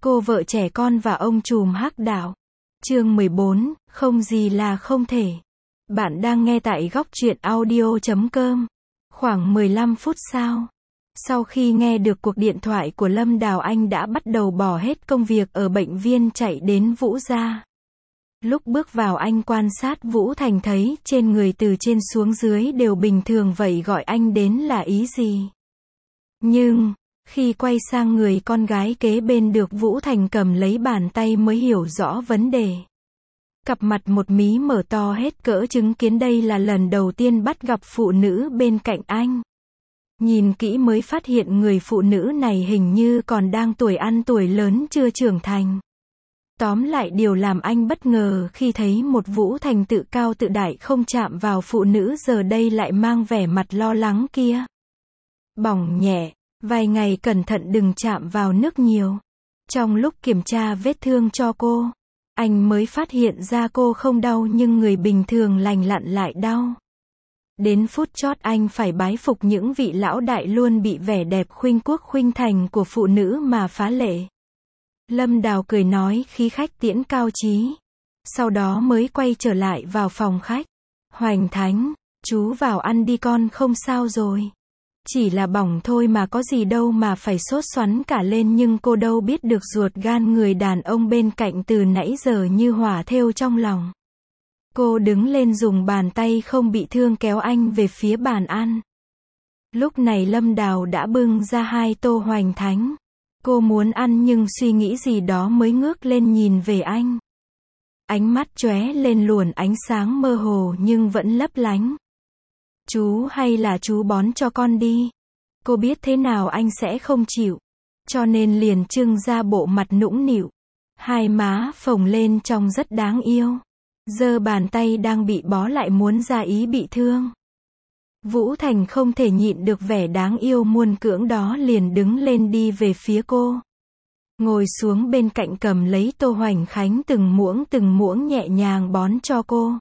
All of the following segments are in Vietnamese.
Cô vợ trẻ con và ông trùm hắc đạo. Chương 14, không gì là không thể. Bạn đang nghe tại góc truyện audio.com. Khoảng 15 phút sau khi nghe được cuộc điện thoại của Lâm Đào, anh đã bắt đầu bỏ hết công việc ở bệnh viện chạy đến Vũ gia. Lúc bước vào anh quan sát Vũ Thành thấy trên người từ trên xuống dưới đều bình thường, vậy gọi anh đến là ý gì? Nhưng khi quay sang người con gái kế bên được Vũ Thành cầm lấy bàn tay mới hiểu rõ vấn đề. Cặp mặt một mí mở to hết cỡ chứng kiến đây là lần đầu tiên bắt gặp phụ nữ bên cạnh anh. Nhìn kỹ mới phát hiện người phụ nữ này hình như còn đang tuổi ăn tuổi lớn, chưa trưởng thành. Tóm lại điều làm anh bất ngờ khi thấy một Vũ Thành tự cao tự đại không chạm vào phụ nữ giờ đây lại mang vẻ mặt lo lắng kia. Bỏng nhẹ, vài ngày cẩn thận đừng chạm vào nước nhiều. Trong lúc kiểm tra vết thương cho cô, anh mới phát hiện ra cô không đau nhưng người bình thường lành lặn lại đau. Đến phút chót anh phải bái phục những vị lão đại luôn bị vẻ đẹp khuynh quốc khuynh thành của phụ nữ mà phá lệ. Lâm Đào cười nói khí khách tiễn cao chí. Sau đó mới quay trở lại vào phòng khách. Hoành Thánh, chú vào ăn đi, con không sao rồi. Chỉ là bỏng thôi mà có gì đâu mà phải sốt xoắn cả lên, nhưng cô đâu biết được ruột gan người đàn ông bên cạnh từ nãy giờ như hỏa thêu trong lòng. Cô đứng lên dùng bàn tay không bị thương kéo anh về phía bàn ăn. Lúc này Lâm Đào đã bưng ra 2 tô Hoành Thánh. Cô muốn ăn nhưng suy nghĩ gì đó mới ngước lên nhìn về anh. Ánh mắt chóe lên luồn ánh sáng mơ hồ nhưng vẫn lấp lánh. Chú, hay là chú bón cho con đi. Cô biết thế nào anh sẽ không chịu, cho nên liền trưng ra bộ mặt nũng nịu. Hai má phồng lên trông rất đáng yêu. Giơ bàn tay đang bị bó lại muốn ra ý bị thương. Vũ Thành không thể nhịn được vẻ đáng yêu muôn cưỡng đó, liền đứng lên đi về phía cô. Ngồi xuống bên cạnh cầm lấy tô Hoành Khánh từng muỗng nhẹ nhàng bón cho cô.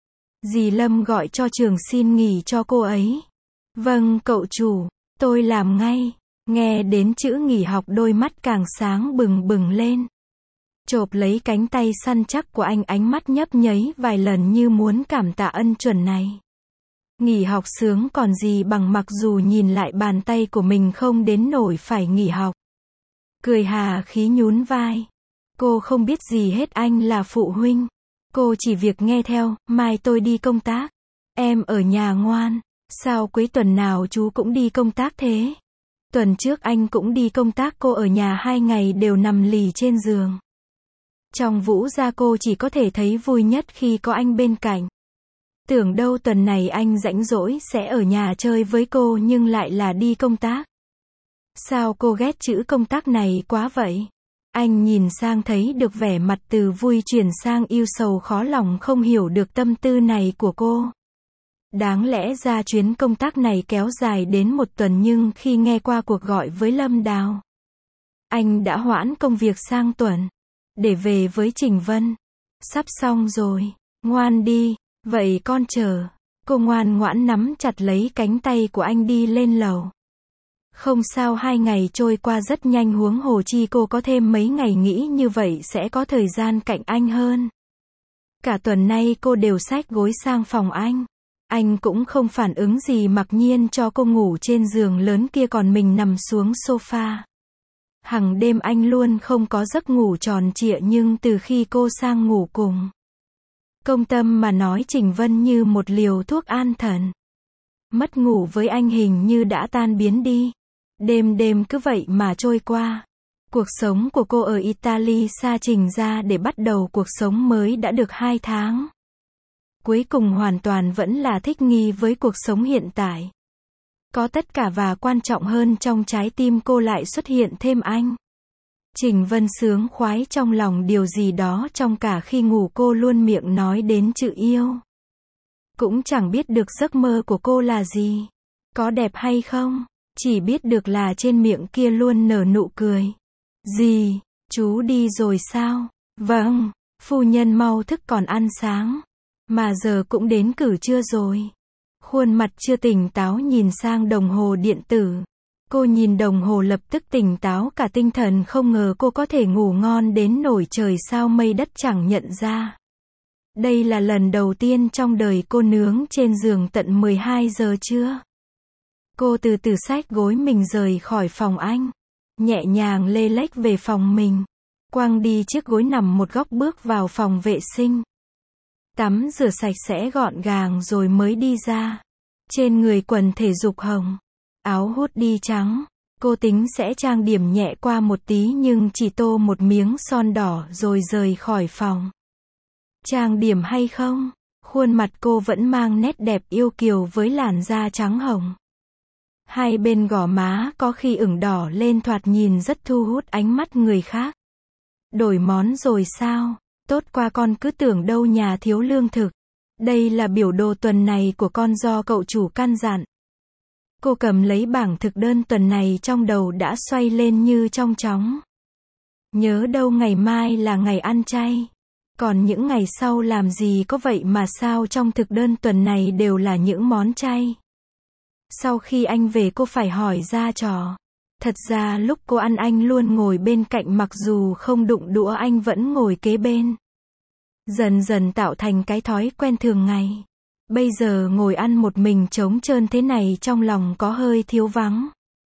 Dì Lâm gọi cho Trường xin nghỉ cho cô ấy. Vâng cậu chủ, tôi làm ngay. Nghe đến chữ nghỉ học đôi mắt càng sáng bừng bừng lên. Chộp lấy cánh tay săn chắc của anh, ánh mắt nhấp nháy vài lần như muốn cảm tạ ân chuẩn này. Nghỉ học sướng còn gì bằng, mặc dù nhìn lại bàn tay của mình không đến nổi phải nghỉ học. Cười hà khí nhún vai. Cô không biết gì hết, anh là phụ huynh. Cô chỉ việc nghe theo, mai tôi đi công tác. Em ở nhà ngoan. Sao cuối tuần nào chú cũng đi công tác thế? Tuần trước anh cũng đi công tác, cô ở nhà 2 ngày đều nằm lì trên giường. Trong Vũ gia cô chỉ có thể thấy vui nhất khi có anh bên cạnh. Tưởng đâu tuần này anh rảnh rỗi sẽ ở nhà chơi với cô nhưng lại là đi công tác. Sao cô ghét chữ công tác này quá vậy? Anh nhìn sang thấy được vẻ mặt từ vui chuyển sang yêu sầu khó lòng, không hiểu được tâm tư này của cô. Đáng lẽ ra chuyến công tác này kéo dài đến 1 tuần nhưng khi nghe qua cuộc gọi với Lâm Đào, anh đã hoãn công việc sang tuần, để về với Trình Vân. Sắp xong rồi, ngoan đi, vậy con chờ. Cô ngoan ngoãn nắm chặt lấy cánh tay của anh đi lên lầu. Không sao, 2 ngày trôi qua rất nhanh, huống hồ chi cô có thêm mấy ngày nghỉ, như vậy sẽ có thời gian cạnh anh hơn. Cả tuần nay cô đều xách gối sang phòng anh. Anh cũng không phản ứng gì, mặc nhiên cho cô ngủ trên giường lớn kia, còn mình nằm xuống sofa. Hằng đêm anh luôn không có giấc ngủ tròn trịa, nhưng từ khi cô sang ngủ cùng Công Tâm mà nói Trình Vân như một liều thuốc an thần. Mất ngủ với anh hình như đã tan biến đi. Đêm cứ vậy mà trôi qua. Cuộc sống của cô ở Italy xa Trình ra để bắt đầu cuộc sống mới đã được 2 tháng. Cuối cùng hoàn toàn vẫn là thích nghi với cuộc sống hiện tại. Có tất cả và quan trọng hơn, trong trái tim cô lại xuất hiện thêm anh. Trình Vân sướng khoái trong lòng điều gì đó, trong cả khi ngủ cô luôn miệng nói đến chữ yêu. Cũng chẳng biết được giấc mơ của cô là gì, có đẹp hay không, chỉ biết được là trên miệng kia luôn nở nụ cười. Dì, chú đi rồi sao? Vâng, phu nhân mau thức, còn ăn sáng. Mà giờ cũng đến cử trưa rồi. Khuôn mặt chưa tỉnh táo nhìn sang đồng hồ điện tử. Cô nhìn đồng hồ lập tức tỉnh táo cả tinh thần, không ngờ cô có thể ngủ ngon đến nổi trời sao mây đất chẳng nhận ra. Đây là lần đầu tiên trong đời cô nướng trên giường tận 12 giờ trưa. Cô từ từ xách gối mình rời khỏi phòng anh. Nhẹ nhàng lê lếch về phòng mình. Quăng đi chiếc gối nằm một góc, bước vào phòng vệ sinh. Tắm rửa sạch sẽ gọn gàng rồi mới đi ra. Trên người quần thể dục hồng, áo hoodie trắng. Cô tính sẽ trang điểm nhẹ qua một tí nhưng chỉ tô một miếng son đỏ rồi rời khỏi phòng. Trang điểm hay không? Khuôn mặt cô vẫn mang nét đẹp yêu kiều với làn da trắng hồng. Hai bên gò má có khi ửng đỏ lên, thoạt nhìn rất thu hút ánh mắt người khác. Đổi món rồi sao? Tốt quá, con cứ tưởng đâu nhà thiếu lương thực. Đây là biểu đồ tuần này của con do cậu chủ căn dặn. Cô cầm lấy bảng thực đơn tuần này, trong đầu đã xoay lên như trong chóng. Nhớ đâu ngày mai là ngày ăn chay. Còn những ngày sau làm gì có vậy mà sao trong thực đơn tuần này đều là những món chay. Sau khi anh về cô phải hỏi ra trò. Thật ra lúc cô ăn anh luôn ngồi bên cạnh, mặc dù không đụng đũa anh vẫn ngồi kế bên. Dần dần tạo thành cái thói quen thường ngày. Bây giờ ngồi ăn một mình trống trơn thế này trong lòng có hơi thiếu vắng.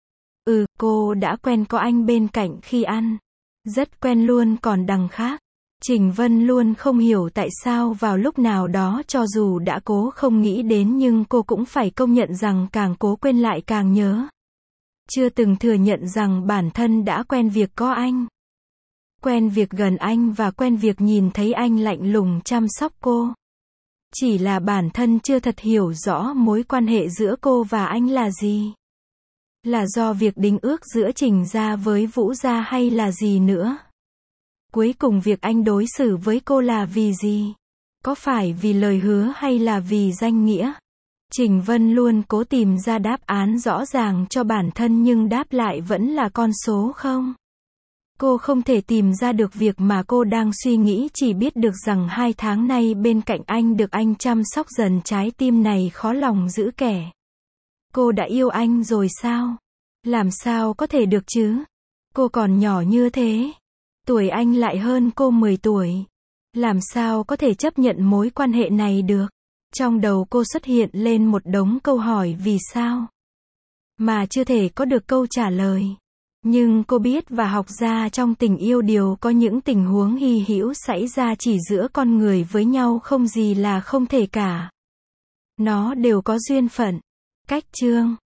Cô đã quen có anh bên cạnh khi ăn. Rất quen luôn. Còn đằng khác, Trình Vân luôn không hiểu tại sao vào lúc nào đó cho dù đã cố không nghĩ đến nhưng cô cũng phải công nhận rằng càng cố quên lại càng nhớ. Chưa từng thừa nhận rằng bản thân đã quen việc có anh. Quen việc gần anh và quen việc nhìn thấy anh lạnh lùng chăm sóc cô. Chỉ là bản thân chưa thật hiểu rõ mối quan hệ giữa cô và anh là gì. Là do việc đính ước giữa Trình gia với Vũ gia hay là gì nữa? Cuối cùng việc anh đối xử với cô là vì gì? Có phải vì lời hứa hay là vì danh nghĩa? Trình Vân luôn cố tìm ra đáp án rõ ràng cho bản thân nhưng đáp lại vẫn là con số không. Cô không thể tìm ra được việc mà cô đang suy nghĩ, chỉ biết được rằng 2 tháng nay bên cạnh anh được anh chăm sóc dần, trái tim này khó lòng giữ kẻ. Cô đã yêu anh rồi sao? Làm sao có thể được chứ? Cô còn nhỏ như thế. Tuổi anh lại hơn cô 10 tuổi. Làm sao có thể chấp nhận mối quan hệ này được? Trong đầu cô xuất hiện lên một đống câu hỏi vì sao mà chưa thể có được câu trả lời. Nhưng cô biết và học ra trong tình yêu đều có những tình huống hy hữu xảy ra chỉ giữa con người với nhau, không gì là không thể cả. Nó đều có duyên phận. Cách chương